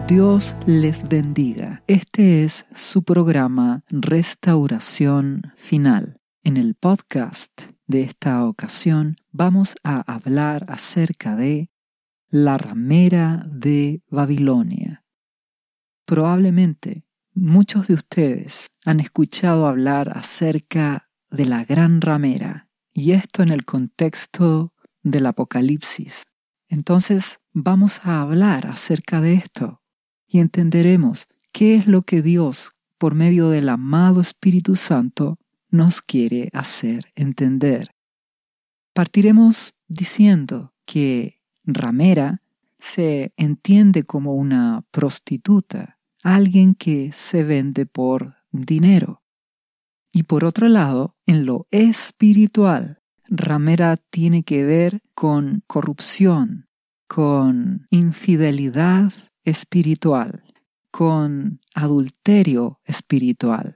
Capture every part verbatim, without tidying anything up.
Dios les bendiga. Este es su programa Restauración Final. En el podcast de esta ocasión vamos a hablar acerca de la ramera de Babilonia. Probablemente muchos de ustedes han escuchado hablar acerca de la gran ramera, y esto en el contexto del Apocalipsis. Entonces vamos a hablar acerca de esto y entenderemos qué es lo que Dios, por medio del amado Espíritu Santo, nos quiere hacer entender. Partiremos diciendo que ramera se entiende como una prostituta, alguien que se vende por dinero. Y por otro lado, en lo espiritual, ramera tiene que ver con corrupción, con infidelidad espiritual, con adulterio espiritual.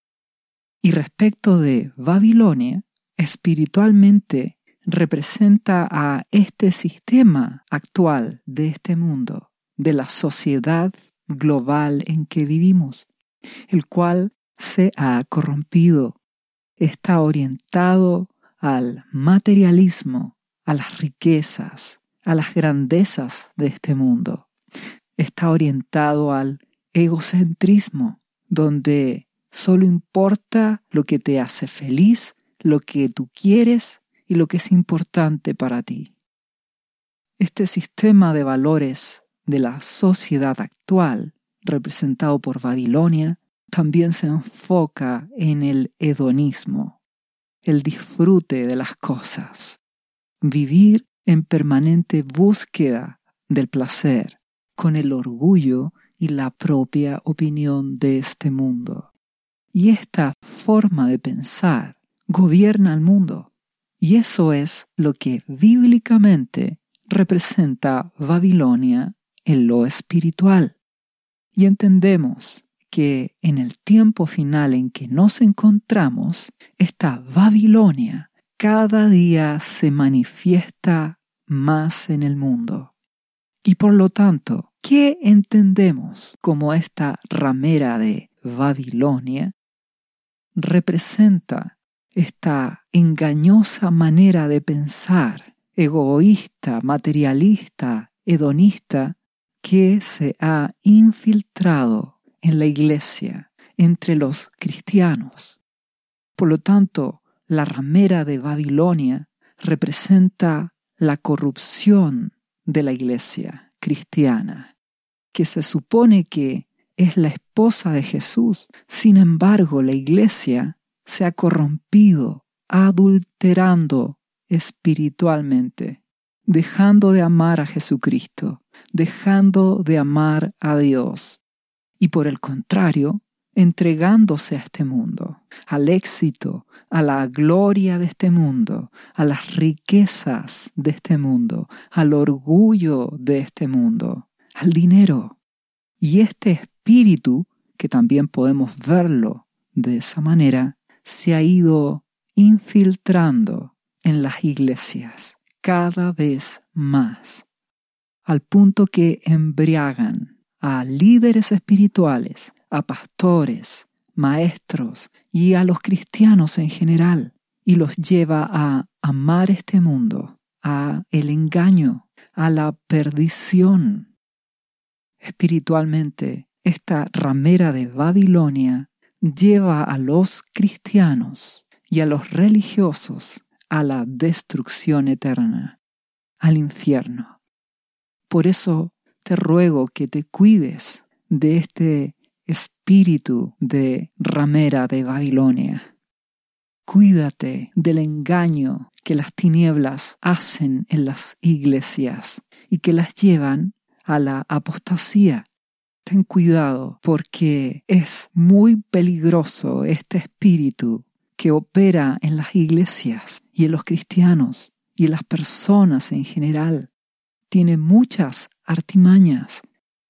Y respecto de Babilonia, espiritualmente representa a este sistema actual de este mundo, de la sociedad global en que vivimos, el cual se ha corrompido, está orientado al materialismo, a las riquezas, a las grandezas de este mundo. Está orientado al egocentrismo, donde solo importa lo que te hace feliz, lo que tú quieres y lo que es importante para ti. Este sistema de valores de la sociedad actual, representado por Babilonia, también se enfoca en el hedonismo, el disfrute de las cosas, vivir en permanente búsqueda del placer, con el orgullo y la propia opinión de este mundo. Y esta forma de pensar gobierna el mundo. Y eso es lo que bíblicamente representa Babilonia en lo espiritual. Y entendemos que en el tiempo final en que nos encontramos, esta Babilonia cada día se manifiesta más en el mundo. Y por lo tanto, ¿qué entendemos como esta ramera de Babilonia? Representa esta engañosa manera de pensar, egoísta, materialista, hedonista, que se ha infiltrado en la iglesia, entre los cristianos. Por lo tanto, la ramera de Babilonia representa la corrupción de la iglesia cristiana, que se supone que es la esposa de Jesús. Sin embargo, la iglesia se ha corrompido, adulterando espiritualmente, dejando de amar a Jesucristo, dejando de amar a Dios, y por el contrario, entregándose a este mundo, al éxito, a la gloria de este mundo, a las riquezas de este mundo, al orgullo de este mundo, al dinero. Y este espíritu, que también podemos verlo de esa manera, se ha ido infiltrando en las iglesias cada vez más, al punto que embriagan a líderes espirituales, a pastores, maestros y a los cristianos en general, y los lleva a amar este mundo, a el engaño, a la perdición. Espiritualmente, esta ramera de Babilonia lleva a los cristianos y a los religiosos a la destrucción eterna, al infierno. Por eso te ruego que te cuides de este espíritu de ramera de Babilonia. Cuídate del engaño que las tinieblas hacen en las iglesias y que las llevan a la apostasía. Ten cuidado, porque es muy peligroso este espíritu que opera en las iglesias y en los cristianos y en las personas en general. Tiene muchas artimañas.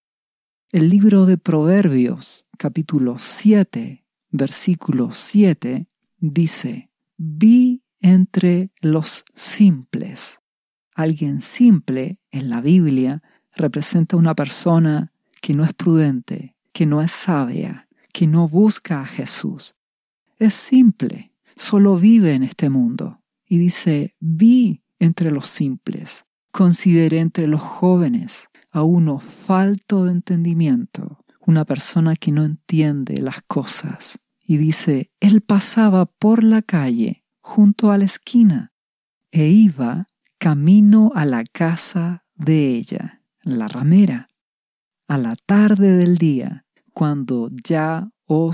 El libro de Proverbios, capítulo siete, versículo siete, dice: vi entre los simples. Alguien simple en la Biblia representa una persona que no es prudente, que no es sabia, que no busca a Jesús. Es simple, solo vive en este mundo. Y dice, vi entre los simples, consideré entre los jóvenes a uno falto de entendimiento, una persona que no entiende las cosas. Y dice, él pasaba por la calle, junto a la esquina, e iba camino a la casa de ella, la ramera, a la tarde del día, cuando ya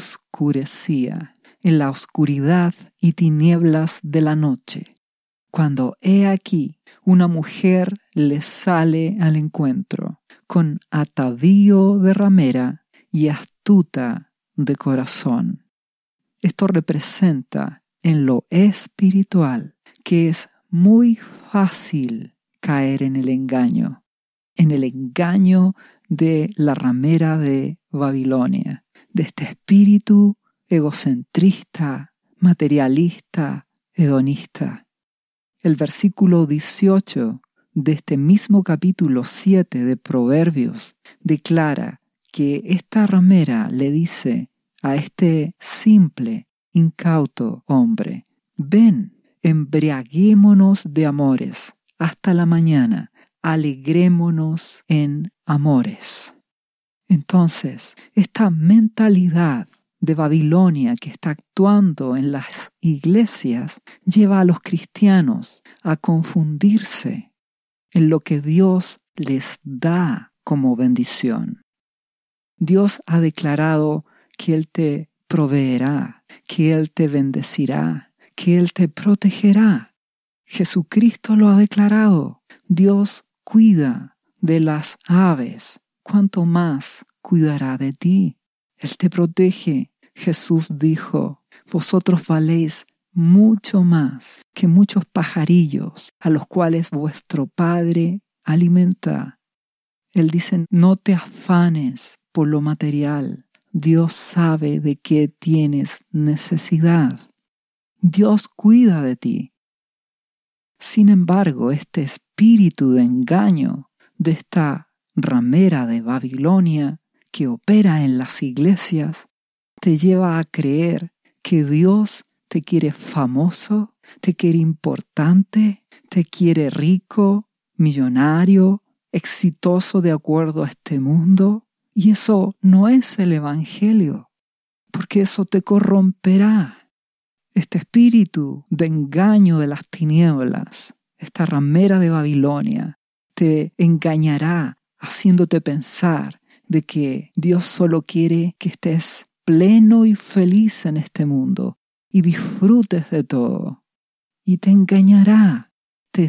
oscurecía, en la oscuridad y tinieblas de la noche, cuando he aquí una mujer le sale al encuentro, con atavío de ramera y astuta de corazón. Esto representa en lo espiritual que es muy fácil caer en el engaño, en el engaño de la ramera de Babilonia, de este espíritu egocentrista, materialista, hedonista. El versículo dieciocho de este mismo capítulo siete de Proverbios declara que esta ramera le dice a este simple, incauto hombre, ven, embriaguémonos de amores hasta la mañana, alegrémonos en amores. Entonces, esta mentalidad de Babilonia que está actuando en las iglesias lleva a los cristianos a confundirse en lo que Dios les da como bendición. Dios ha declarado que Él te proveerá, que Él te bendecirá, que Él te protegerá. Jesucristo lo ha declarado. Dios cuida de las aves. ¿Cuánto más cuidará de ti? Él te protege. Jesús dijo, vosotros valéis mucho más que muchos pajarillos a los cuales vuestro Padre alimenta. Él dice, no te afanes por lo material. Dios sabe de qué tienes necesidad. Dios cuida de ti. Sin embargo, este espíritu de engaño de esta ramera de Babilonia que opera en las iglesias te lleva a creer que Dios te quiere famoso, te quiere importante, te quiere rico, millonario, exitoso de acuerdo a este mundo. Y eso no es el Evangelio, porque eso te corromperá. Este espíritu de engaño de las tinieblas, esta ramera de Babilonia, te engañará haciéndote pensar de que Dios solo quiere que estés pleno y feliz en este mundo y disfrutes de todo. Y te engañará, te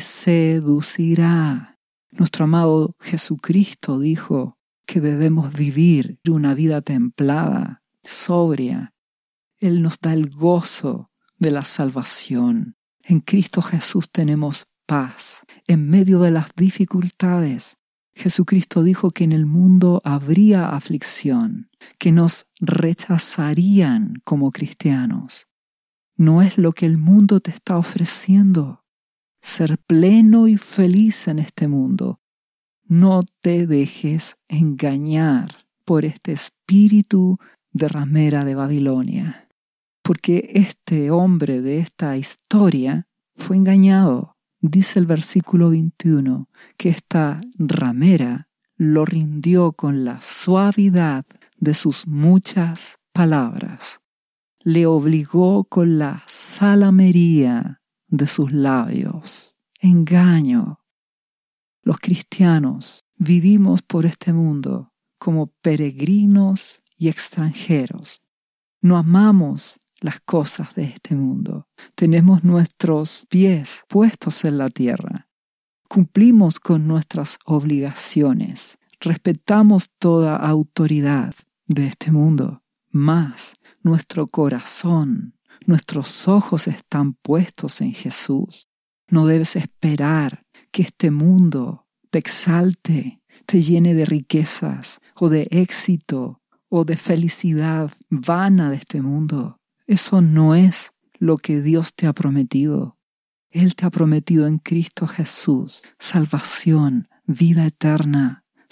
seducirá. Nuestro amado Jesucristo dijo que debemos vivir una vida templada, sobria. Él nos da el gozo de la salvación. En Cristo Jesús tenemos paz. En medio de las dificultades, Jesucristo dijo que en el mundo habría aflicción, que nos rechazarían como cristianos. No es lo que el mundo te está ofreciendo. Ser pleno y feliz en este mundo. No te dejes engañar por este espíritu de ramera de Babilonia, porque este hombre de esta historia fue engañado. Dice el versículo veintiuno que esta ramera lo rindió con la suavidad de sus muchas palabras. Le obligó con la salamería de sus labios. Engaño. Los cristianos vivimos por este mundo como peregrinos y extranjeros. No amamos las cosas de este mundo. Tenemos nuestros pies puestos en la tierra. Cumplimos con nuestras obligaciones. Respetamos toda autoridad de este mundo. Mas nuestro corazón, nuestros ojos están puestos en Jesús. No debes esperar que este mundo te exalte, te llene de riquezas o de éxito o de felicidad vana de este mundo. Eso no es lo que Dios te ha prometido. Él te ha prometido en Cristo Jesús salvación, vida eterna,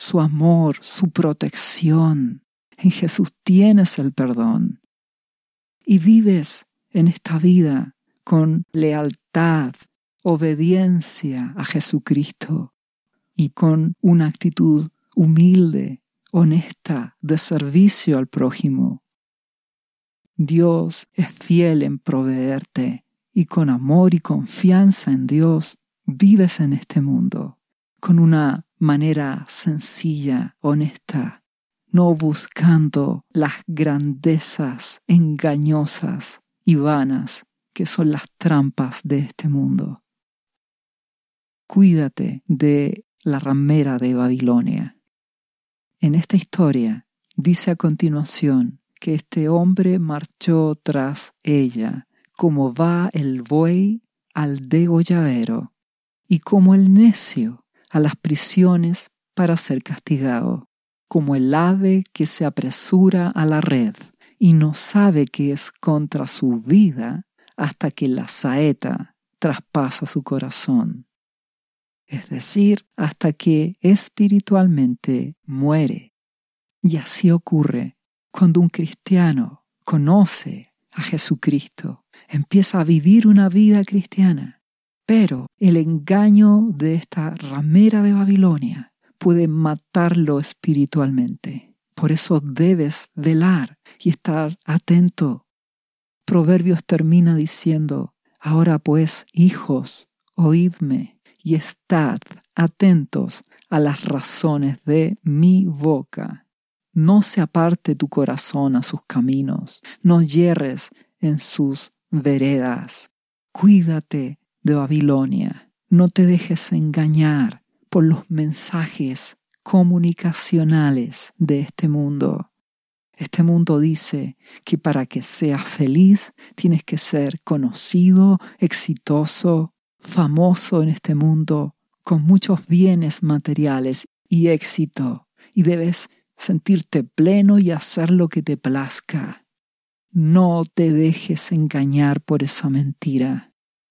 su amor, su protección. En Jesús tienes el perdón. Y vives en esta vida con lealtad, obediencia a Jesucristo y con una actitud humilde, honesta, de servicio al prójimo. Dios es fiel en proveerte y con amor y confianza en Dios vives en este mundo con una manera sencilla, honesta, no buscando las grandezas engañosas y vanas que son las trampas de este mundo. Cuídate de la ramera de Babilonia. En esta historia dice a continuación que este hombre marchó tras ella como va el buey al degolladero y como el necio a las prisiones para ser castigado, como el ave que se apresura a la red y no sabe que es contra su vida hasta que la saeta traspasa su corazón. Es decir, hasta que espiritualmente muere. Y así ocurre cuando un cristiano conoce a Jesucristo, empieza a vivir una vida cristiana. Pero el engaño de esta ramera de Babilonia puede matarlo espiritualmente. Por eso debes velar y estar atento. Proverbios termina diciendo, ahora pues, hijos, oídme y estad atentos a las razones de mi boca. No se aparte tu corazón a sus caminos, no yerres en sus veredas. Cuídate de Babilonia, no te dejes engañar por los mensajes comunicacionales de este mundo. Este mundo dice que para que seas feliz tienes que ser conocido, exitoso, famoso en este mundo, con muchos bienes materiales y éxito, y debes sentirte pleno y hacer lo que te plazca. No te dejes engañar por esa mentira.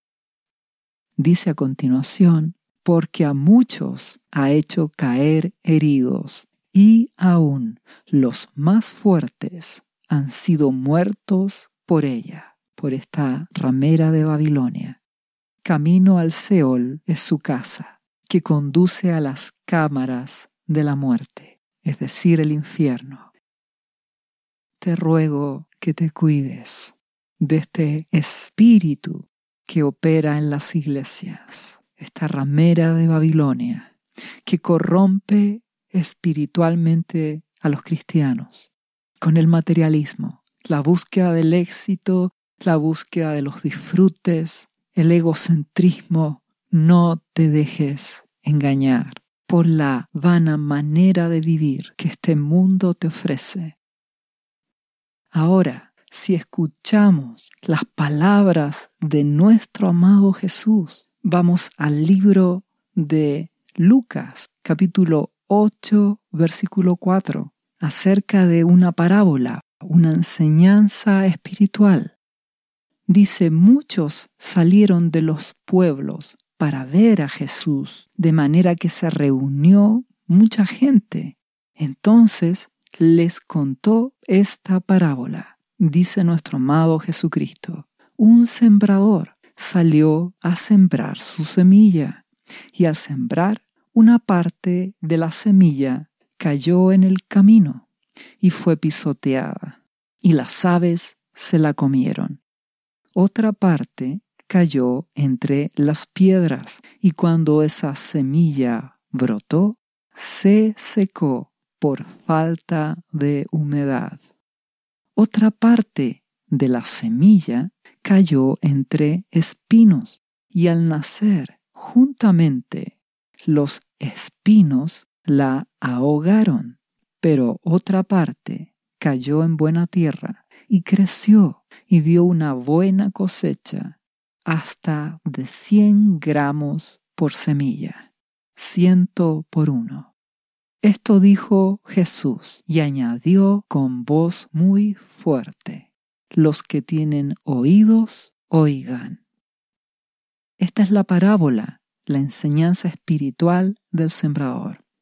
Dice a continuación, porque a muchos ha hecho caer heridos, y aún los más fuertes han sido muertos por ella, por esta ramera de Babilonia. Camino al Seol es su casa, que conduce a las cámaras de la muerte, es decir, el infierno. Te ruego que te cuides de este espíritu que opera en las iglesias, esta ramera de Babilonia, que corrompe espiritualmente a los cristianos con el materialismo, la búsqueda del éxito, la búsqueda de los disfrutes, el egocentrismo. No te dejes engañar por la vana manera de vivir que este mundo te ofrece. Ahora, si escuchamos las palabras de nuestro amado Jesús, vamos al libro de Lucas, capítulo ocho, versículo cuatro, acerca de una parábola, una enseñanza espiritual. Dice, muchos salieron de los pueblos para ver a Jesús, de manera que se reunió mucha gente. Entonces les contó esta parábola. Dice nuestro amado Jesucristo, un sembrador salió a sembrar su semilla, y al sembrar una parte de la semilla cayó en el camino y fue pisoteada, y las aves se la comieron. Otra parte cayó entre las piedras, y cuando esa semilla brotó, se secó por falta de humedad. Otra parte de la semilla cayó entre espinos, y al nacer juntamente los espinos la ahogaron. Pero otra parte cayó en buena tierra y creció y dio una buena cosecha, hasta de cien gramos por semilla, ciento por uno. Esto dijo Jesús y añadió con voz muy fuerte, los que tienen oídos, oigan. Esta es la parábola, la enseñanza espiritual del sembrador.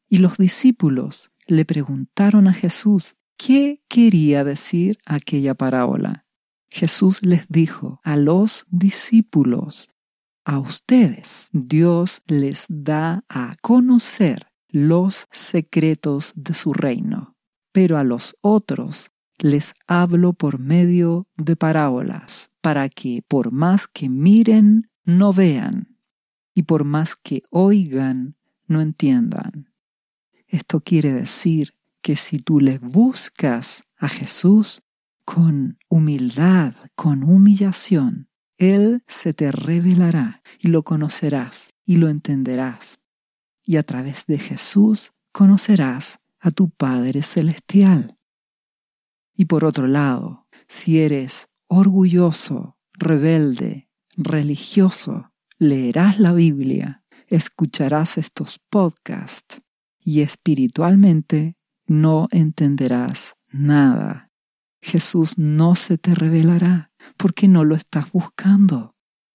Y los discípulos le preguntaron a Jesús qué quería decir aquella parábola. Jesús les dijo a los discípulos: a ustedes Dios les da a conocer los secretos de su reino, pero a los otros les hablo por medio de parábolas, para que por más que miren, no vean, y por más que oigan, no entiendan. Esto quiere decir que si tú le buscas a Jesús con humildad, con humillación, Él se te revelará y lo conocerás y lo entenderás. Y a través de Jesús conocerás a tu Padre Celestial. Y por otro lado, si eres orgulloso, rebelde, religioso, leerás la Biblia, escucharás estos podcasts y espiritualmente no entenderás nada. Jesús no se te revelará porque no lo estás buscando.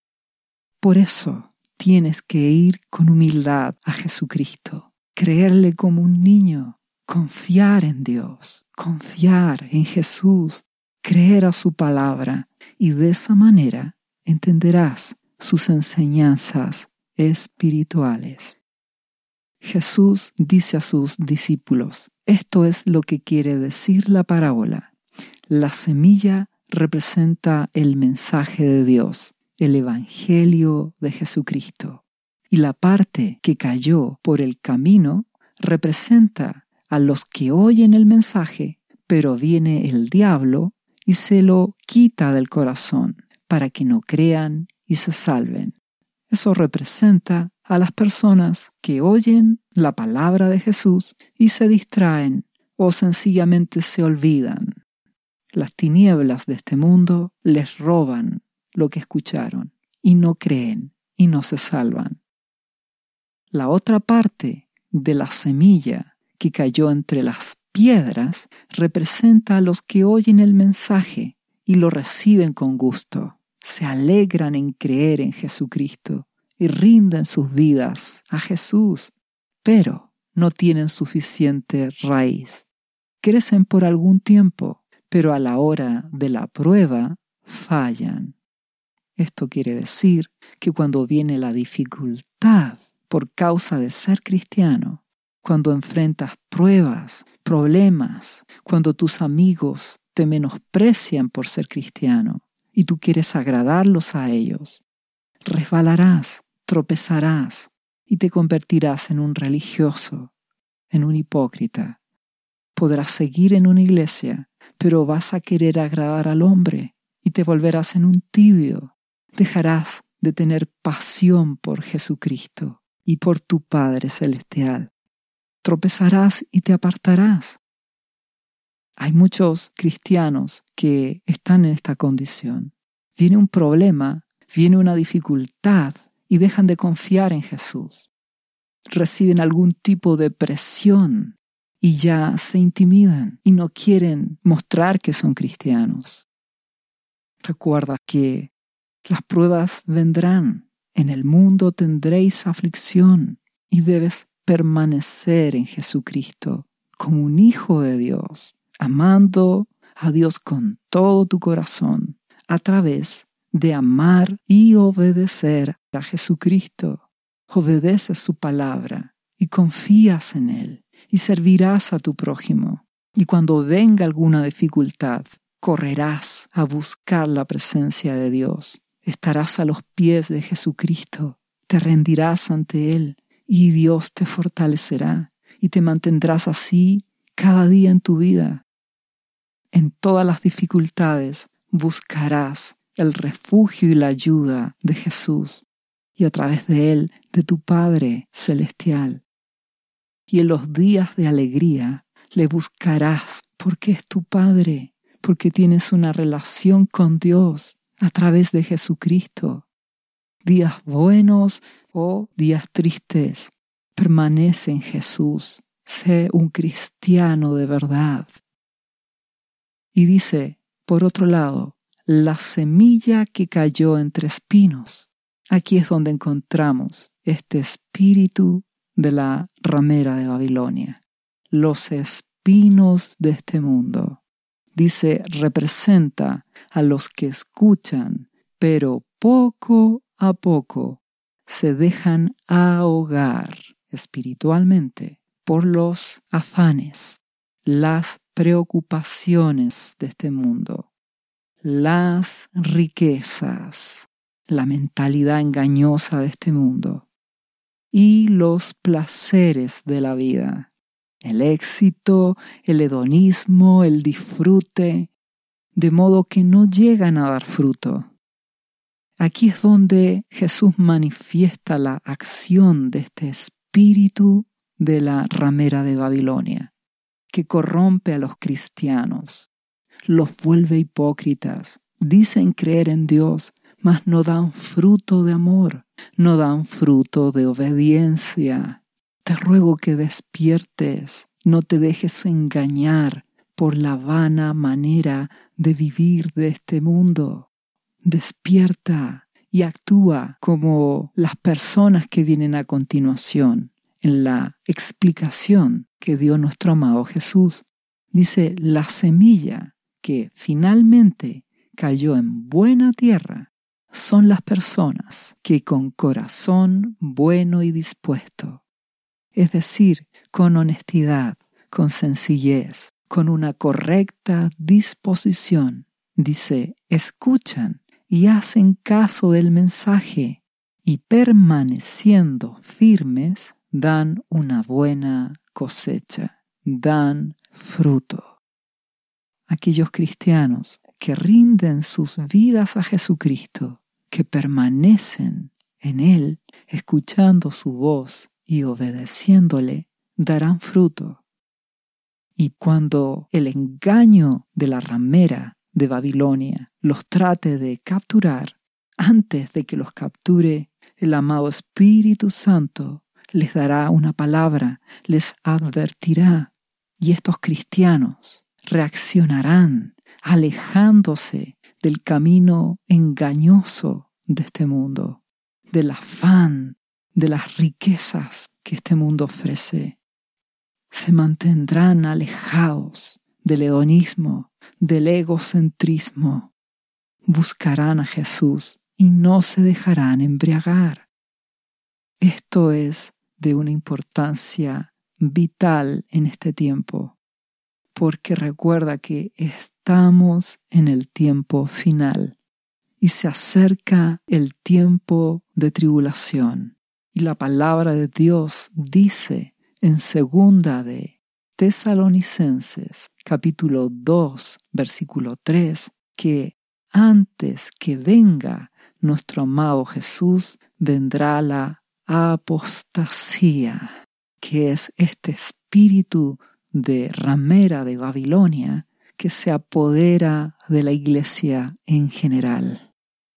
Por eso tienes que ir con humildad a Jesucristo, creerle como un niño, confiar en Dios, confiar en Jesús, creer a su palabra, y de esa manera entenderás sus enseñanzas espirituales. Jesús dice a sus discípulos: esto es lo que quiere decir la parábola. La semilla representa el mensaje de Dios, el Evangelio de Jesucristo. Y la parte que cayó por el camino representa a los que oyen el mensaje, pero viene el diablo y se lo quita del corazón para que no crean y se salven. Eso representa a las personas que oyen la palabra de Jesús y se distraen o sencillamente se olvidan. Las tinieblas de este mundo les roban lo que escucharon y no creen y no se salvan. La otra parte de la semilla que cayó entre las piedras representa a los que oyen el mensaje y lo reciben con gusto, se alegran en creer en Jesucristo y rinden sus vidas a Jesús, pero no tienen suficiente raíz. Crecen por algún tiempo, pero a la hora de la prueba fallan. Esto quiere decir que cuando viene la dificultad por causa de ser cristiano, cuando enfrentas pruebas, problemas, cuando tus amigos te menosprecian por ser cristiano y tú quieres agradarlos a ellos, resbalarás, tropezarás y te convertirás en un religioso, en un hipócrita. Podrás seguir en una iglesia, pero vas a querer agradar al hombre y te volverás en un tibio. Dejarás de tener pasión por Jesucristo y por tu Padre Celestial. Tropezarás y te apartarás. Hay muchos cristianos que están en esta condición. Viene un problema, viene una dificultad y dejan de confiar en Jesús. Reciben algún tipo de presión y ya se intimidan y no quieren mostrar que son cristianos. Recuerda que las pruebas vendrán. En el mundo tendréis aflicción y debes permanecer en Jesucristo como un hijo de Dios, amando a Dios con todo tu corazón a través de amar y obedecer a Jesucristo. Obedeces su palabra y confías en Él y servirás a tu prójimo. Y cuando venga alguna dificultad, correrás a buscar la presencia de Dios. Estarás a los pies de Jesucristo, te rendirás ante Él y Dios te fortalecerá y te mantendrás así cada día en tu vida. En todas las dificultades buscarás el refugio y la ayuda de Jesús y a través de Él, de tu Padre Celestial. Y en los días de alegría le buscarás porque es tu Padre, porque tienes una relación con Dios a través de Jesucristo. Días buenos o días tristes, permanece en Jesús. Sé un cristiano de verdad. Y dice, por otro lado, la semilla que cayó entre espinos. Aquí es donde encontramos este espíritu de la ramera de Babilonia, los espinos de este mundo. Dice, representa a los que escuchan, pero poco a poco se dejan ahogar espiritualmente por los afanes, las preocupaciones de este mundo, las riquezas, la mentalidad engañosa de este mundo y los placeres de la vida. El éxito, el hedonismo, el disfrute, de modo que no llegan a dar fruto. Aquí es donde Jesús manifiesta la acción de este espíritu de la ramera de Babilonia, que corrompe a los cristianos, los vuelve hipócritas, dicen creer en Dios, mas no dan fruto de amor, no dan fruto de obediencia. Te ruego que despiertes, no te dejes engañar por la vana manera de vivir de este mundo. Despierta y actúa como las personas que vienen a continuación en la explicación que dio nuestro amado Jesús. Dice, la semilla que finalmente cayó en buena tierra son las personas que con corazón bueno y dispuesto, es decir, con honestidad, con sencillez, con una correcta disposición, dice, escuchan y hacen caso del mensaje y permaneciendo firmes dan una buena cosecha, dan fruto. Aquellos cristianos que rinden sus vidas a Jesucristo, que permanecen en Él, escuchando su voz y obedeciéndole, darán fruto. Y cuando el engaño de la ramera de Babilonia los trate de capturar, antes de que los capture, el amado Espíritu Santo les dará una palabra, les advertirá, y estos cristianos reaccionarán alejándose del camino engañoso de este mundo, del afán, de las riquezas que este mundo ofrece. Se mantendrán alejados del hedonismo, del egocentrismo. Buscarán a Jesús y no se dejarán embriagar. Esto es de una importancia vital en este tiempo, porque recuerda que estamos en el tiempo final y se acerca el tiempo de tribulación. Y la palabra de Dios dice en segunda de Tesalonicenses, capítulo dos, versículo tres, que antes que venga nuestro amado Jesús, vendrá la apostasía, que es este espíritu de ramera de Babilonia que se apodera de la iglesia en general.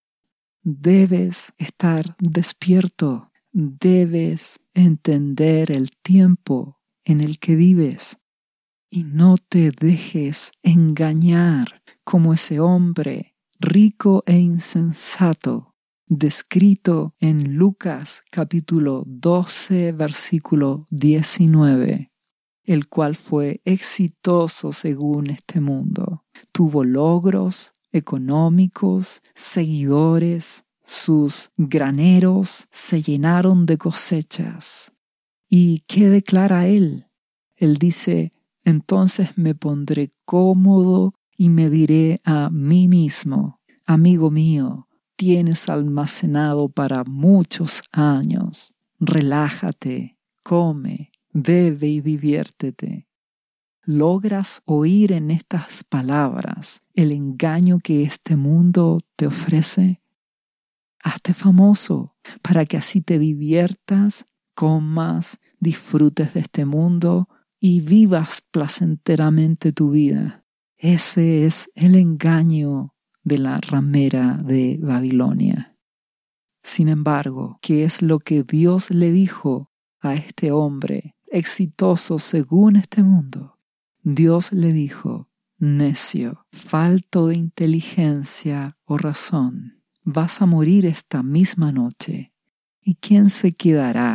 Debes estar despierto, debes entender el tiempo en el que vives y no te dejes engañar como ese hombre rico e insensato descrito en Lucas capítulo doce versículo diecinueve, el cual fue exitoso según este mundo. Tuvo logros económicos, seguidores, sus graneros se llenaron de cosechas. ¿Y qué declara él? Él dice, entonces me pondré cómodo y me diré a mí mismo, amigo mío, tienes almacenado para muchos años. Relájate, come, bebe y diviértete. ¿Logras oír en estas palabras el engaño que este mundo te ofrece? Hazte famoso para que así te diviertas, comas, disfrutes de este mundo y vivas placenteramente tu vida. Ese es el engaño de la ramera de Babilonia. Sin embargo, ¿qué es lo que Dios le dijo a este hombre exitoso según este mundo? Dios le dijo, necio, falto de inteligencia o razón, vas a morir esta misma noche. ¿Y quién se quedará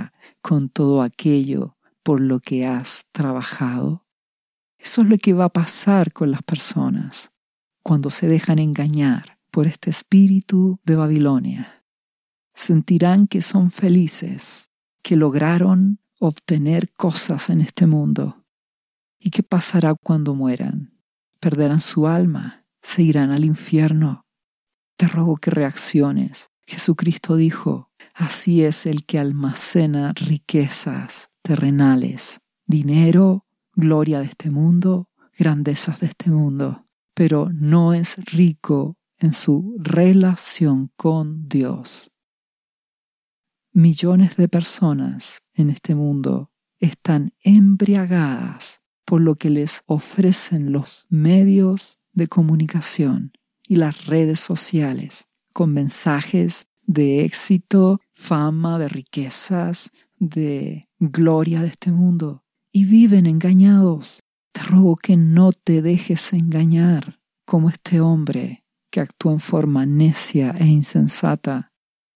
con todo aquello por lo que has trabajado? Eso es lo que va a pasar con las personas cuando se dejan engañar por este espíritu de Babilonia. Sentirán que son felices, que lograron obtener cosas en este mundo. ¿Y qué pasará cuando mueran? ¿Perderán su alma? ¿Se irán al infierno? Te ruego que reacciones. Jesucristo dijo, así es el que almacena riquezas terrenales, dinero, gloria de este mundo, grandezas de este mundo, pero no es rico en su relación con Dios. Millones de personas en este mundo están embriagadas por lo que les ofrecen los medios de comunicación y las redes sociales, con mensajes de éxito, fama, de riquezas, de gloria de este mundo, y viven engañados. Te ruego que no te dejes engañar como este hombre que actúa en forma necia e insensata.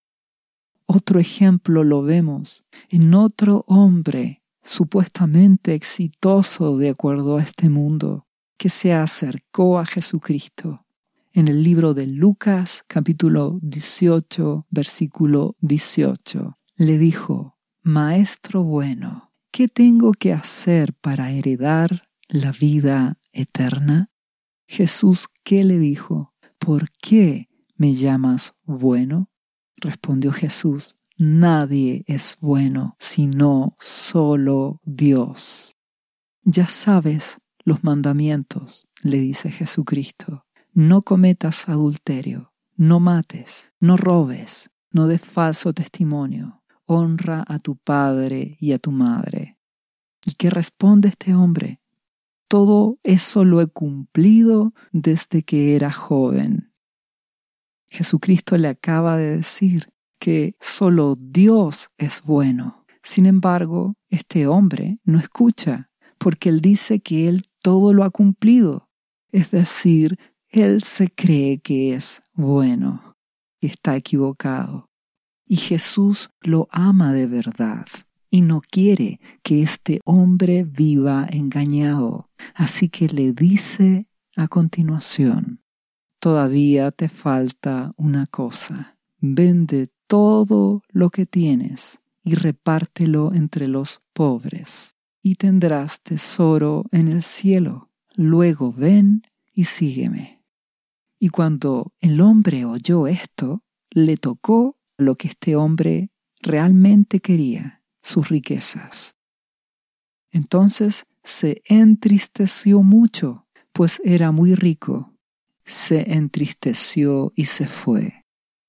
Otro ejemplo lo vemos en otro hombre supuestamente exitoso de acuerdo a este mundo, que se acercó a Jesucristo. En el libro de Lucas, capítulo dieciocho, versículo dieciocho, le dijo, Maestro bueno, ¿qué tengo que hacer para heredar la vida eterna? Jesús, ¿qué le dijo? ¿Por qué me llamas bueno? Respondió Jesús, nadie es bueno sino solo Dios. Ya sabes los mandamientos, le dice Jesucristo. No cometas adulterio, no mates, no robes, no des falso testimonio, honra a tu padre y a tu madre. ¿Y qué responde este hombre? Todo eso lo he cumplido desde que era joven. Jesucristo le acaba de decir que solo Dios es bueno. Sin embargo, este hombre no escucha, porque él dice que él todo lo ha cumplido. Es decir, él se cree que es bueno y está equivocado. Y Jesús lo ama de verdad y no quiere que este hombre viva engañado. Así que le dice a continuación, todavía te falta una cosa. Vende todo lo que tienes y repártelo entre los pobres, y tendrás tesoro en el cielo. Luego ven y sígueme. Y cuando el hombre oyó esto, le tocó lo que este hombre realmente quería, sus riquezas. Entonces se entristeció mucho, pues era muy rico. Se entristeció y se fue.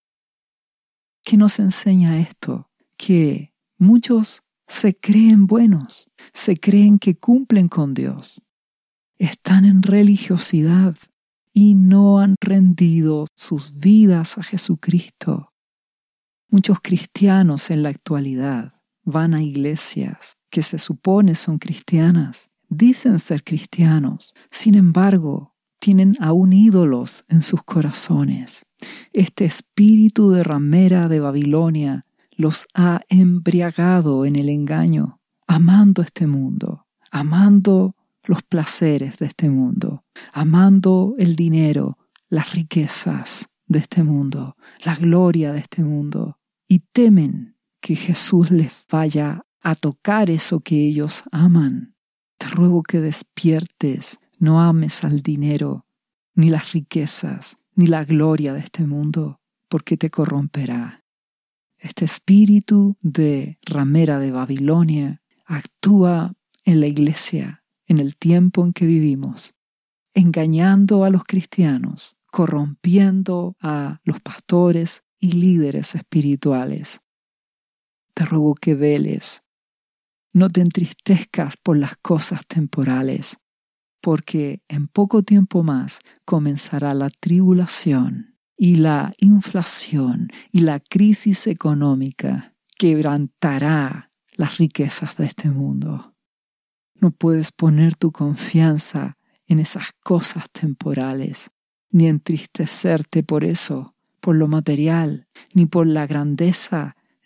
¿Qué nos enseña esto? Que muchos se creen buenos, se creen que cumplen con Dios. Están en religiosidad y no han rendido sus vidas a Jesucristo. Muchos cristianos en la actualidad van a iglesias que se supone son cristianas, dicen ser cristianos, sin embargo, tienen aún ídolos en sus corazones. Este espíritu de ramera de Babilonia los ha embriagado en el engaño, amando este mundo, amando los placeres de este mundo, amando el dinero, las riquezas de este mundo, la gloria de este mundo, y temen que Jesús les vaya a tocar eso que ellos aman. Te ruego que despiertes, no ames al dinero, ni las riquezas, ni la gloria de este mundo, porque te corromperá. Este espíritu de ramera de Babilonia actúa en la iglesia, en el tiempo en que vivimos, engañando a los cristianos, corrompiendo a los pastores y líderes espirituales. Te ruego que veles, no te entristezcas por las cosas temporales, porque en poco tiempo más comenzará la tribulación y la inflación y la crisis económica quebrantará las riquezas de este mundo. No puedes poner tu confianza en esas cosas temporales, ni entristecerte por eso, por lo material, ni por la grandeza,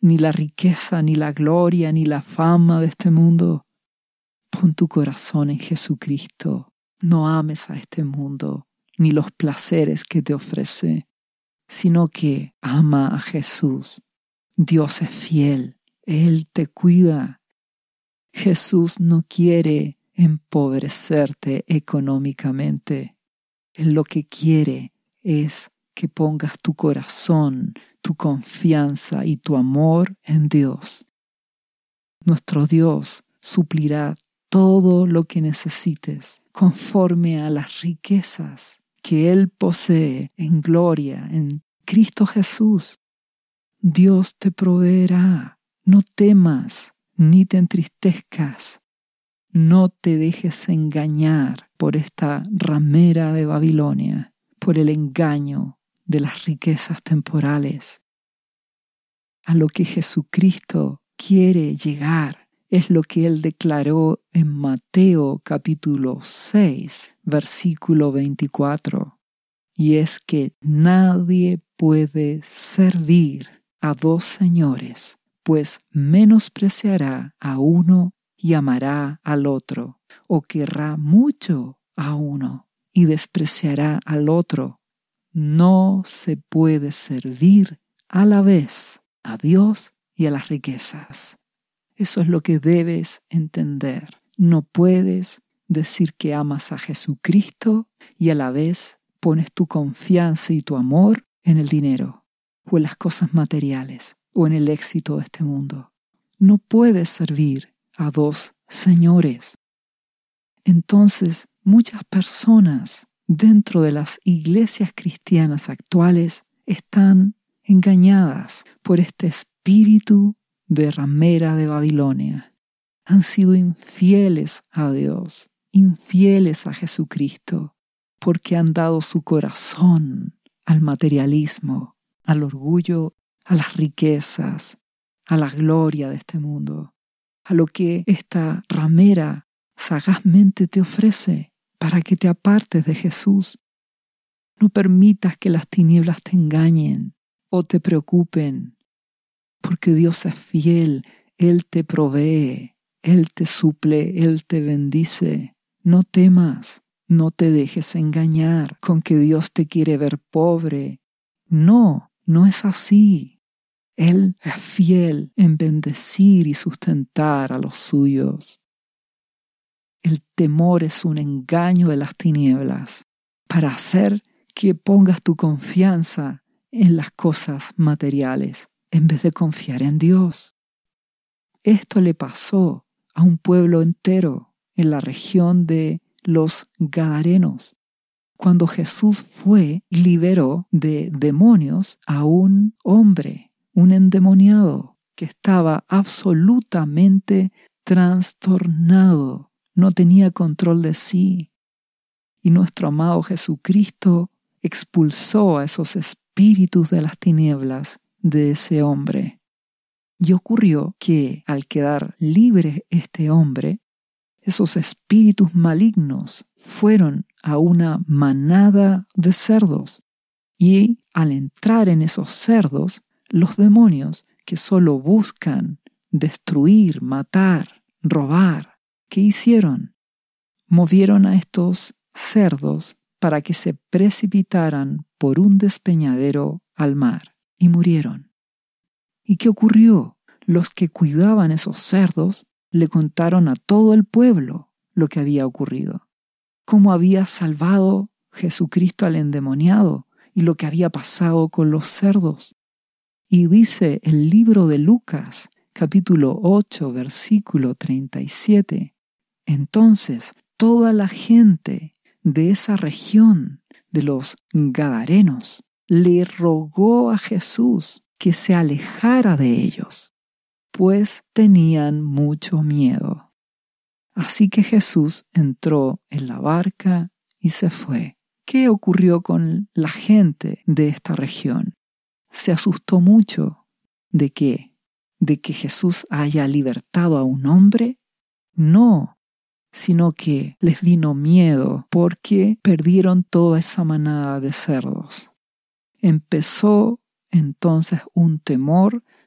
ni la riqueza, ni la gloria, ni la fama de este mundo. Pon tu corazón en Jesucristo. No ames a este mundo, ni los placeres que te ofrece, sino que ama a Jesús. Dios es fiel, Él te cuida. Jesús no quiere empobrecerte económicamente. Él lo que quiere es que pongas tu corazón, tu confianza y tu amor en Dios. Nuestro Dios suplirá todo lo que necesites conforme a las riquezas que Él posee en gloria en Cristo Jesús. Dios te proveerá. No temas ni te entristezcas. No te dejes engañar por esta ramera de Babilonia, por el engaño de las riquezas temporales. A lo que Jesucristo quiere llegar es lo que Él declaró en Mateo capítulo seis, versículo veinticuatro. Y es que nadie puede servir a dos señores, pues menospreciará a uno y amará al otro, o querrá mucho a uno y despreciará al otro. No se puede servir a la vez a Dios y a las riquezas. Eso es lo que debes entender. No puedes decir que amas a Jesucristo y a la vez pones tu confianza y tu amor en el dinero, o en las cosas materiales, o en el éxito de este mundo. No puedes servir a dos señores. Entonces, muchas personas dentro de las iglesias cristianas actuales están engañadas por este espíritu de ramera de Babilonia. Han sido infieles a Dios, infieles a Jesucristo, porque han dado su corazón al materialismo, al orgullo, a las riquezas, a la gloria de este mundo, a lo que esta ramera sagazmente te ofrece para que te apartes de Jesús. No permitas que las tinieblas te engañen o te preocupen, porque Dios es fiel, Él te provee, Él te suple, Él te bendice. No temas, no te dejes engañar con que Dios te quiere ver pobre. No, no es así. Él es fiel en bendecir y sustentar a los suyos. El temor es un engaño de las tinieblas para hacer que pongas tu confianza en las cosas materiales en vez de confiar en Dios. Esto le pasó a un pueblo entero en la región de los Gadarenos, cuando Jesús fue y liberó de demonios a un hombre, un endemoniado, que estaba absolutamente trastornado, no tenía control de sí. Y nuestro amado Jesucristo expulsó a esos espíritus de las tinieblas de ese hombre. Y ocurrió que al quedar libre este hombre, esos espíritus malignos fueron a una manada de cerdos. Y al entrar en esos cerdos, los demonios que solo buscan destruir, matar, robar, ¿qué hicieron? Movieron a estos cerdos para que se precipitaran por un despeñadero al mar y murieron. ¿Y qué ocurrió? Los que cuidaban esos cerdos le contaron a todo el pueblo lo que había ocurrido, cómo había salvado Jesucristo al endemoniado y lo que había pasado con los cerdos. Y dice el libro de Lucas, capítulo ocho, versículo treinta y siete, entonces toda la gente de esa región de los Gadarenos le rogó a Jesús que se alejara de ellos, pues tenían mucho miedo. Así que Jesús entró en la barca y se fue. ¿Qué ocurrió con la gente de esta región? Se asustó mucho. ¿De qué? ¿De que Jesús haya libertado a un hombre? No, sino que les vino miedo porque perdieron toda esa manada de cerdos. Empezó entonces un temor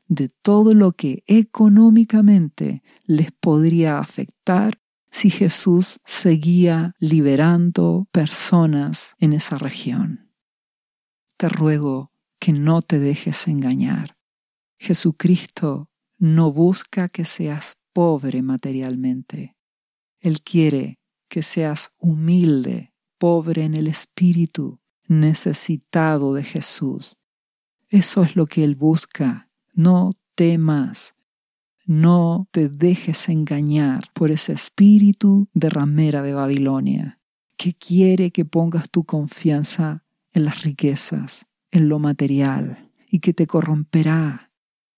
de todo lo que económicamente les podría afectar si Jesús seguía liberando personas en esa región. Te ruego que no te dejes engañar. Jesucristo no busca que seas pobre materialmente. Él quiere que seas humilde, pobre en el espíritu, necesitado de Jesús. Eso es lo que Él busca. No temas. No te dejes engañar por ese espíritu de ramera de Babilonia, que quiere que pongas tu confianza en las riquezas, en lo material, y que te corromperá.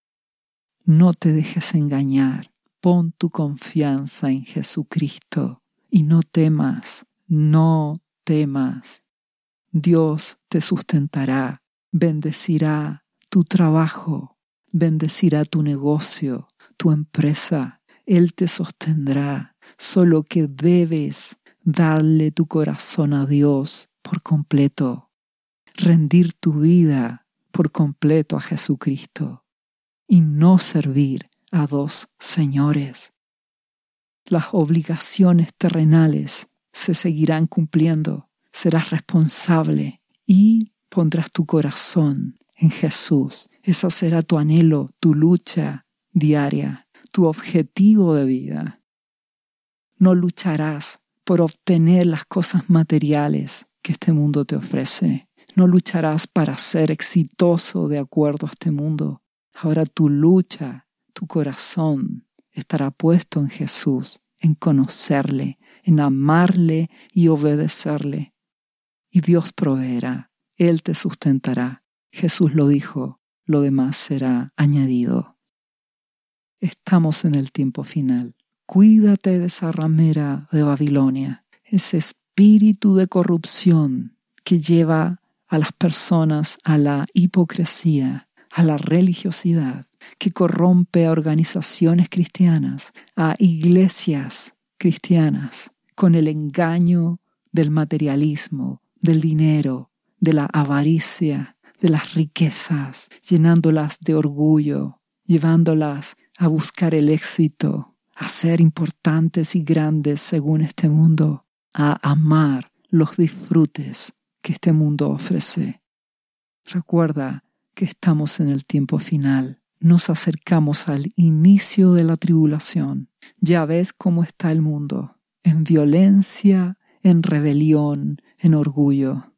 No te dejes engañar. Pon tu confianza en Jesucristo y no temas, no temas. Dios te sustentará, bendecirá tu trabajo, bendecirá tu negocio, tu empresa. Él te sostendrá, solo que debes darle tu corazón a Dios por completo, rendir tu vida por completo a Jesucristo y no servir a dos señores. Las obligaciones terrenales se seguirán cumpliendo, serás responsable y pondrás tu corazón en Jesús. Ese será tu anhelo, tu lucha diaria, tu objetivo de vida. No lucharás por obtener las cosas materiales que este mundo te ofrece. No lucharás para ser exitoso de acuerdo a este mundo. Ahora tu lucha, tu corazón estará puesto en Jesús, en conocerle, en amarle y obedecerle. Y Dios proveerá, Él te sustentará. Jesús lo dijo, lo demás será añadido. Estamos en el tiempo final. Cuídate de esa ramera de Babilonia, ese espíritu de corrupción que lleva a las personas a la hipocresía, a la religiosidad, que corrompe a organizaciones cristianas, a iglesias cristianas, con el engaño del materialismo, del dinero, de la avaricia, de las riquezas, llenándolas de orgullo, llevándolas a buscar el éxito, a ser importantes y grandes según este mundo, a amar los disfrutes que este mundo ofrece. Recuerda que estamos en el tiempo final. Nos acercamos al inicio de la tribulación. Ya ves cómo está el mundo, en violencia, en rebelión, en orgullo,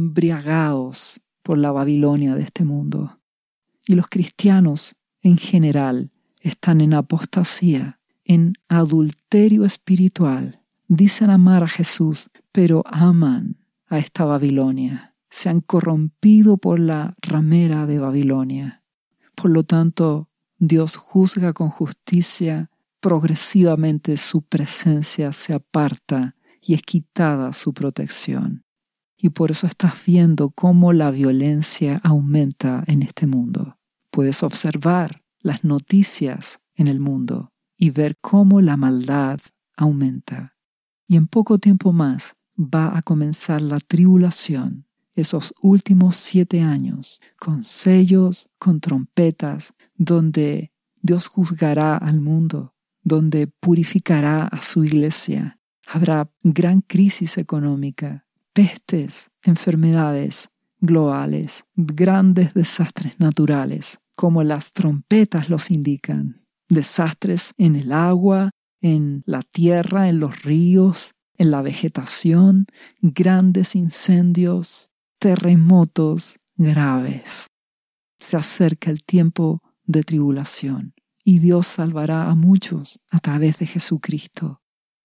embriagados por la Babilonia de este mundo. Y los cristianos, en general, están en apostasía, en adulterio espiritual. Dicen amar a Jesús, pero aman a esta Babilonia. Se han corrompido por la ramera de Babilonia. Por lo tanto, Dios juzga con justicia. Progresivamente su presencia se aparta y es quitada su protección. Y por eso estás viendo cómo la violencia aumenta en este mundo. Puedes observar las noticias en el mundo y ver cómo la maldad aumenta. Y en poco tiempo más va a comenzar la tribulación, esos últimos siete años, con sellos, con trompetas, donde Dios juzgará al mundo, donde purificará a su iglesia. Habrá gran crisis económica, pestes, enfermedades globales, grandes desastres naturales, como las trompetas los indican. Desastres en el agua, en la tierra, en los ríos, en la vegetación, grandes incendios, terremotos graves. Se acerca el tiempo de tribulación y Dios salvará a muchos a través de Jesucristo.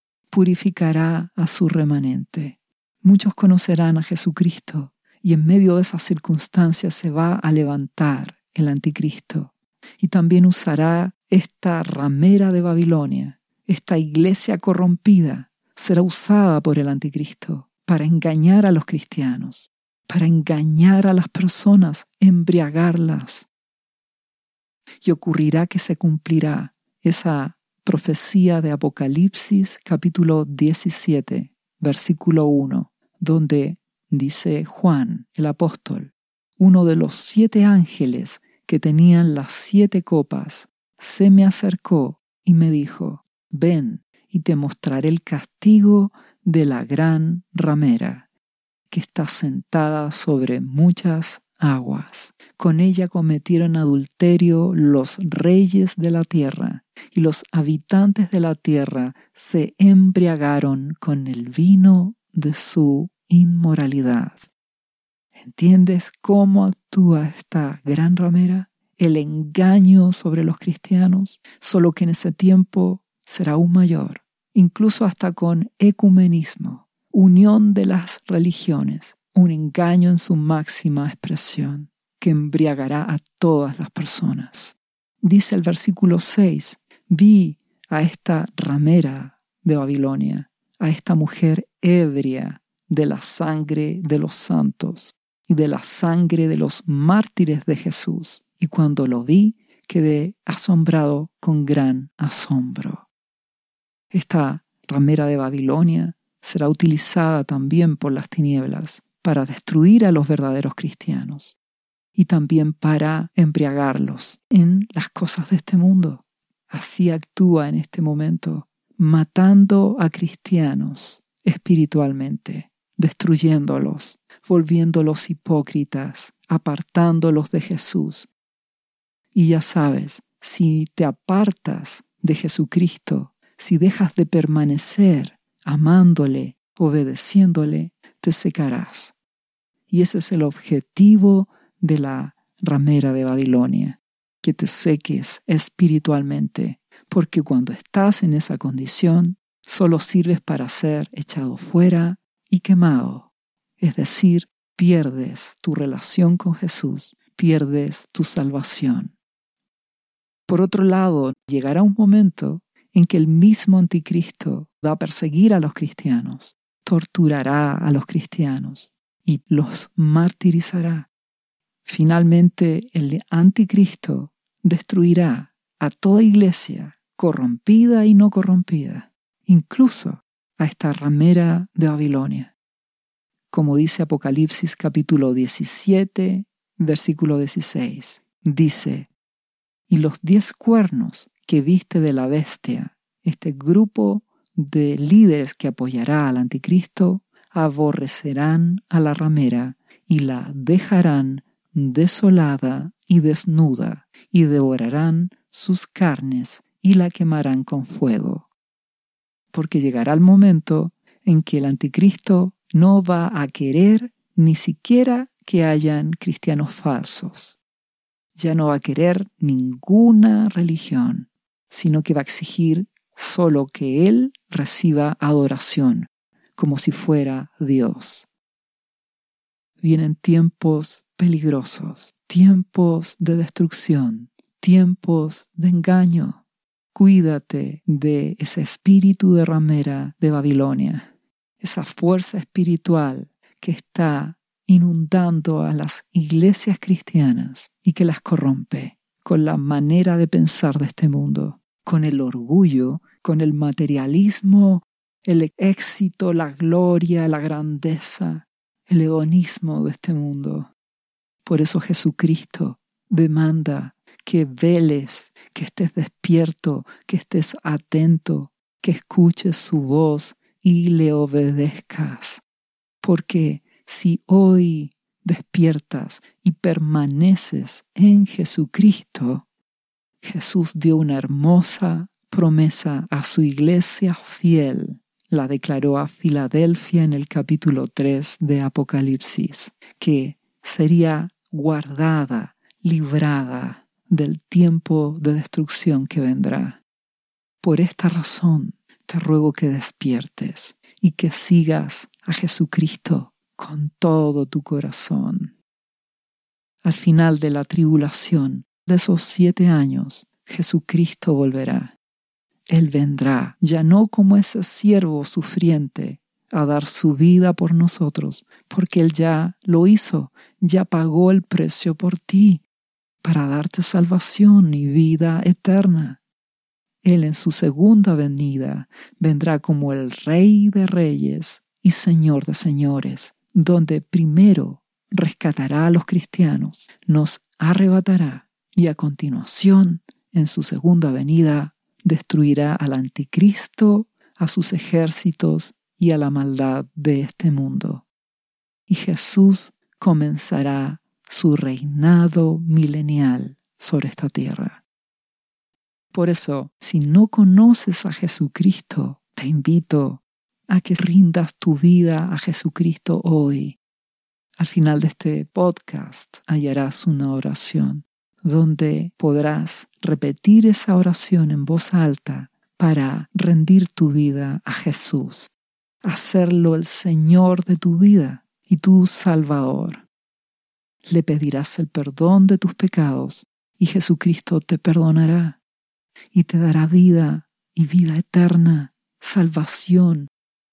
Purificará a su remanente. Muchos conocerán a Jesucristo y en medio de esas circunstancias se va a levantar el anticristo y también usará esta ramera de Babilonia, esta iglesia corrompida, será usada por el anticristo para engañar a los cristianos, para engañar a las personas, embriagarlas. Y ocurrirá que se cumplirá esa profecía de Apocalipsis capítulo diecisiete, versículo uno, donde dice Juan, el apóstol, uno de los siete ángeles que tenían las siete copas, se me acercó y me dijo: ven y te mostraré el castigo de la gran ramera, que está sentada sobre muchas aguas. Con ella cometieron adulterio los reyes de la tierra, y los habitantes de la tierra se embriagaron con el vino de su inmoralidad. ¿Entiendes cómo actúa esta gran ramera? El engaño sobre los cristianos, solo que en ese tiempo será aún mayor, incluso hasta con ecumenismo, unión de las religiones, un engaño en su máxima expresión, que embriagará a todas las personas. Dice el versículo seis, vi a esta ramera de Babilonia, a esta mujer ebria de la sangre de los santos y de la sangre de los mártires de Jesús. Y cuando lo vi, quedé asombrado con gran asombro. Esta ramera de Babilonia será utilizada también por las tinieblas para destruir a los verdaderos cristianos y también para embriagarlos en las cosas de este mundo. Así actúa en este momento, matando a cristianos espiritualmente, destruyéndolos, volviéndolos hipócritas, apartándolos de Jesús. Y ya sabes, si te apartas de Jesucristo, si dejas de permanecer amándole, obedeciéndole, te secarás. Y ese es el objetivo de la ramera de Babilonia, que te seques espiritualmente, porque cuando estás en esa condición, solo sirves para ser echado fuera y quemado. Es decir, pierdes tu relación con Jesús, pierdes tu salvación. Por otro lado, llegará un momento en que el mismo anticristo va a perseguir a los cristianos, torturará a los cristianos y los martirizará. Finalmente, el anticristo destruirá a toda iglesia, corrompida y no corrompida, incluso a esta ramera de Babilonia. Como dice Apocalipsis capítulo diecisiete, versículo dieciséis, dice: y los diez cuernos que viste de la bestia, este grupo de líderes que apoyará al anticristo, aborrecerán a la ramera y la dejarán desolada y desnuda, y devorarán sus carnes y la quemarán con fuego. Porque llegará el momento en que el anticristo no va a querer ni siquiera que hayan cristianos falsos. Ya no va a querer ninguna religión, sino que va a exigir solo que él reciba adoración, como si fuera Dios. Vienen tiempos peligrosos, tiempos de destrucción, tiempos de engaño. Cuídate de ese espíritu de ramera de Babilonia, esa fuerza espiritual que está inundando a las iglesias cristianas y que las corrompe con la manera de pensar de este mundo, con el orgullo, con el materialismo, el éxito, la gloria, la grandeza, el hedonismo de este mundo. Por eso Jesucristo demanda que veles, que estés despierto, que estés atento, que escuches su voz y le obedezcas. Porque si hoy despiertas y permaneces en Jesucristo, Jesús dio una hermosa promesa a su iglesia fiel. La declaró a Filadelfia en el capítulo tres de Apocalipsis, que sería guardada, librada del tiempo de destrucción que vendrá. Por esta razón te ruego que despiertes y que sigas a Jesucristo con todo tu corazón. Al final de la tribulación de esos siete años, Jesucristo volverá. Él vendrá, ya no como ese siervo sufriente, a dar su vida por nosotros, porque Él ya lo hizo, ya pagó el precio por ti, para darte salvación y vida eterna. Él en su segunda venida vendrá como el Rey de Reyes y Señor de Señores, donde primero rescatará a los cristianos, nos arrebatará Y a continuación, en su segunda venida, destruirá al anticristo, a sus ejércitos y a la maldad de este mundo. Y Jesús comenzará su reinado milenial sobre esta tierra. Por eso, si no conoces a Jesucristo, te invito a que rindas tu vida a Jesucristo hoy. Al final de este podcast hallarás una oración donde podrás repetir esa oración en voz alta para rendir tu vida a Jesús, hacerlo el Señor de tu vida y tu Salvador. Le pedirás el perdón de tus pecados y Jesucristo te perdonará y te dará vida y vida eterna, salvación,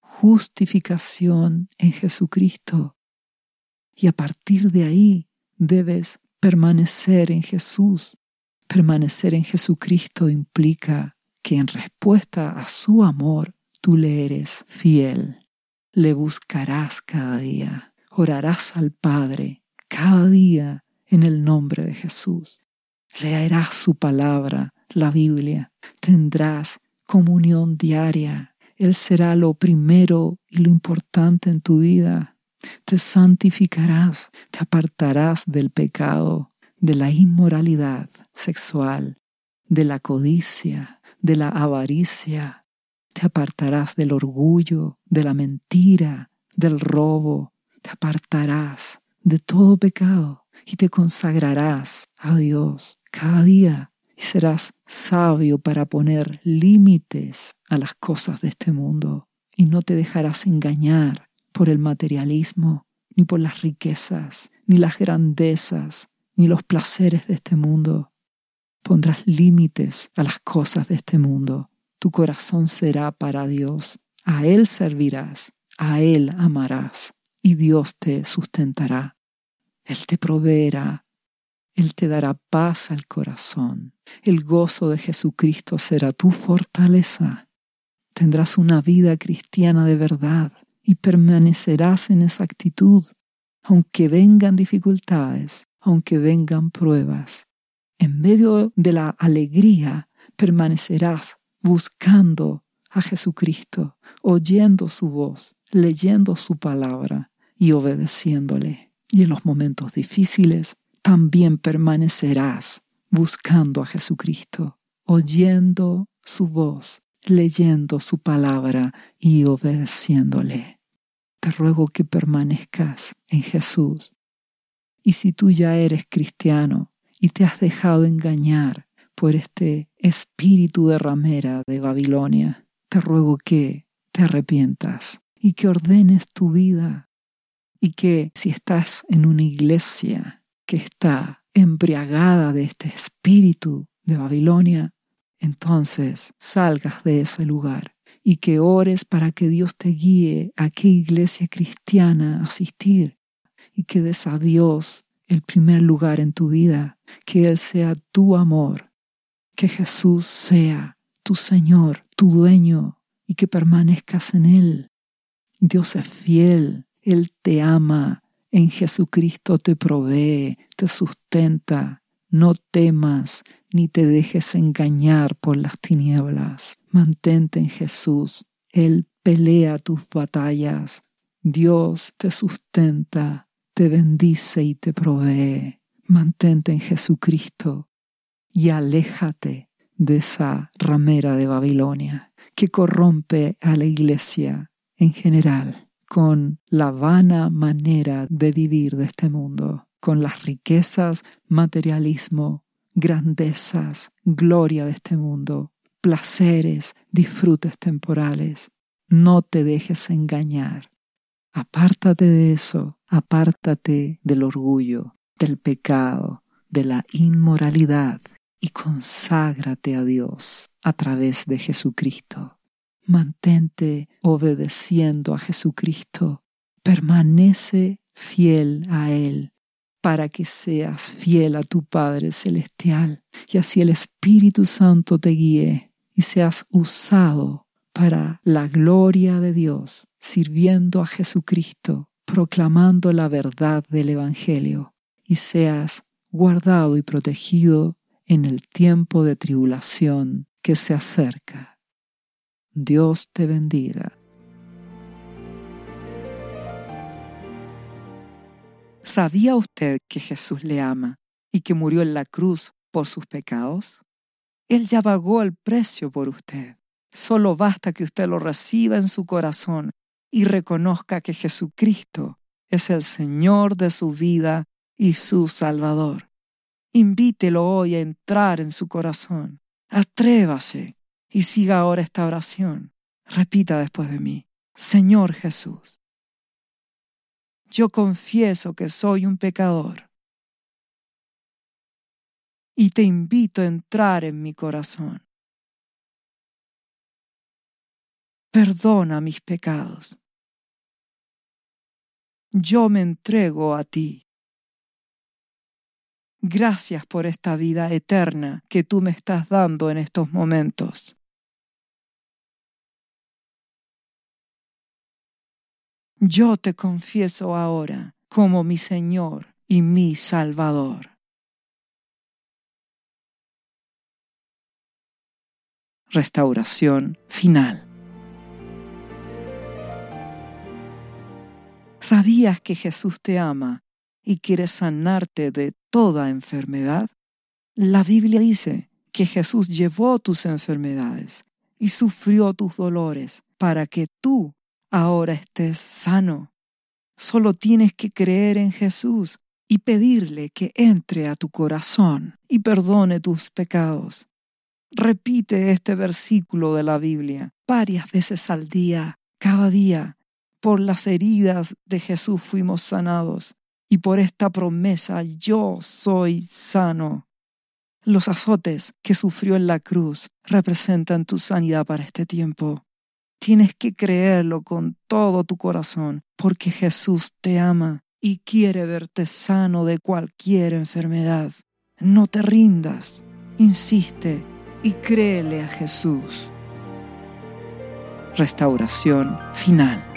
justificación en Jesucristo. Y a partir de ahí debes permanecer en Jesús. Permanecer en Jesucristo implica que en respuesta a su amor tú le eres fiel. Le buscarás cada día, orarás al Padre cada día en el nombre de Jesús. Leerás su palabra, la Biblia, tendrás comunión diaria. Él será lo primero y lo importante en tu vida. Te santificarás, te apartarás del pecado, de la inmoralidad sexual, de la codicia, de la avaricia. Te apartarás del orgullo, de la mentira, del robo. Te apartarás de todo pecado y te consagrarás a Dios cada día y serás sabio para poner límites a las cosas de este mundo y no te dejarás engañar por el materialismo, ni por las riquezas, ni las grandezas, ni los placeres de este mundo. Pondrás límites a las cosas de este mundo. Tu corazón será para Dios. A Él servirás, a Él amarás, y Dios te sustentará. Él te proveerá, Él te dará paz al corazón. El gozo de Jesucristo será tu fortaleza. Tendrás una vida cristiana de verdad y permanecerás en esa actitud, aunque vengan dificultades, aunque vengan pruebas. En medio de la alegría permanecerás buscando a Jesucristo, oyendo su voz, leyendo su palabra y obedeciéndole. Y en los momentos difíciles también permanecerás buscando a Jesucristo, oyendo su voz, leyendo su palabra y obedeciéndole. Te ruego que permanezcas en Jesús. Y si tú ya eres cristiano y te has dejado engañar por este espíritu de ramera de Babilonia, te ruego que te arrepientas y que ordenes tu vida y que si estás en una iglesia que está embriagada de este espíritu de Babilonia, entonces salgas de ese lugar y que ores para que Dios te guíe a qué iglesia cristiana asistir y que des a Dios el primer lugar en tu vida, que Él sea tu amor, que Jesús sea tu Señor, tu dueño y que permanezcas en Él. Dios es fiel, Él te ama, en Jesucristo te provee, te sustenta. No temas ni te dejes engañar por las tinieblas. Mantente en Jesús, Él pelea tus batallas. Dios te sustenta, te bendice y te provee. Mantente en Jesucristo y aléjate de esa ramera de Babilonia que corrompe a la iglesia en general con la vana manera de vivir de este mundo, con las riquezas, materialismo, grandezas, gloria de este mundo, placeres, disfrutes temporales. No te dejes engañar. Apártate de eso, apártate del orgullo, del pecado, de la inmoralidad y conságrate a Dios a través de Jesucristo. Mantente obedeciendo a Jesucristo. Permanece fiel a Él para que seas fiel a tu Padre Celestial y así el Espíritu Santo te guíe y seas usado para la gloria de Dios, sirviendo a Jesucristo, proclamando la verdad del Evangelio y seas guardado y protegido en el tiempo de tribulación que se acerca. Dios te bendiga. ¿Sabía usted que Jesús le ama y que murió en la cruz por sus pecados? Él ya pagó el precio por usted. Solo basta que usted lo reciba en su corazón y reconozca que Jesucristo es el Señor de su vida y su Salvador. Invítelo hoy a entrar en su corazón. Atrévase y siga ahora esta oración. Repita después de mí: Señor Jesús, yo confieso que soy un pecador y te invito a entrar en mi corazón. Perdona mis pecados. Yo me entrego a ti. Gracias por esta vida eterna que tú me estás dando en estos momentos. Yo te confieso ahora como mi Señor y mi Salvador. Restauración final. ¿Sabías que Jesús te ama y quiere sanarte de toda enfermedad? La Biblia dice que Jesús llevó tus enfermedades y sufrió tus dolores para que tú ahora estés sano. Solo tienes que creer en Jesús y pedirle que entre a tu corazón y perdone tus pecados. Repite este versículo de la Biblia varias veces al día, cada día. Por las heridas de Jesús fuimos sanados y por esta promesa yo soy sano. Los azotes que sufrió en la cruz representan tu sanidad para este tiempo. Tienes que creerlo con todo tu corazón porque Jesús te ama y quiere verte sano de cualquier enfermedad. No te rindas, insiste y créele a Jesús. Restauración final.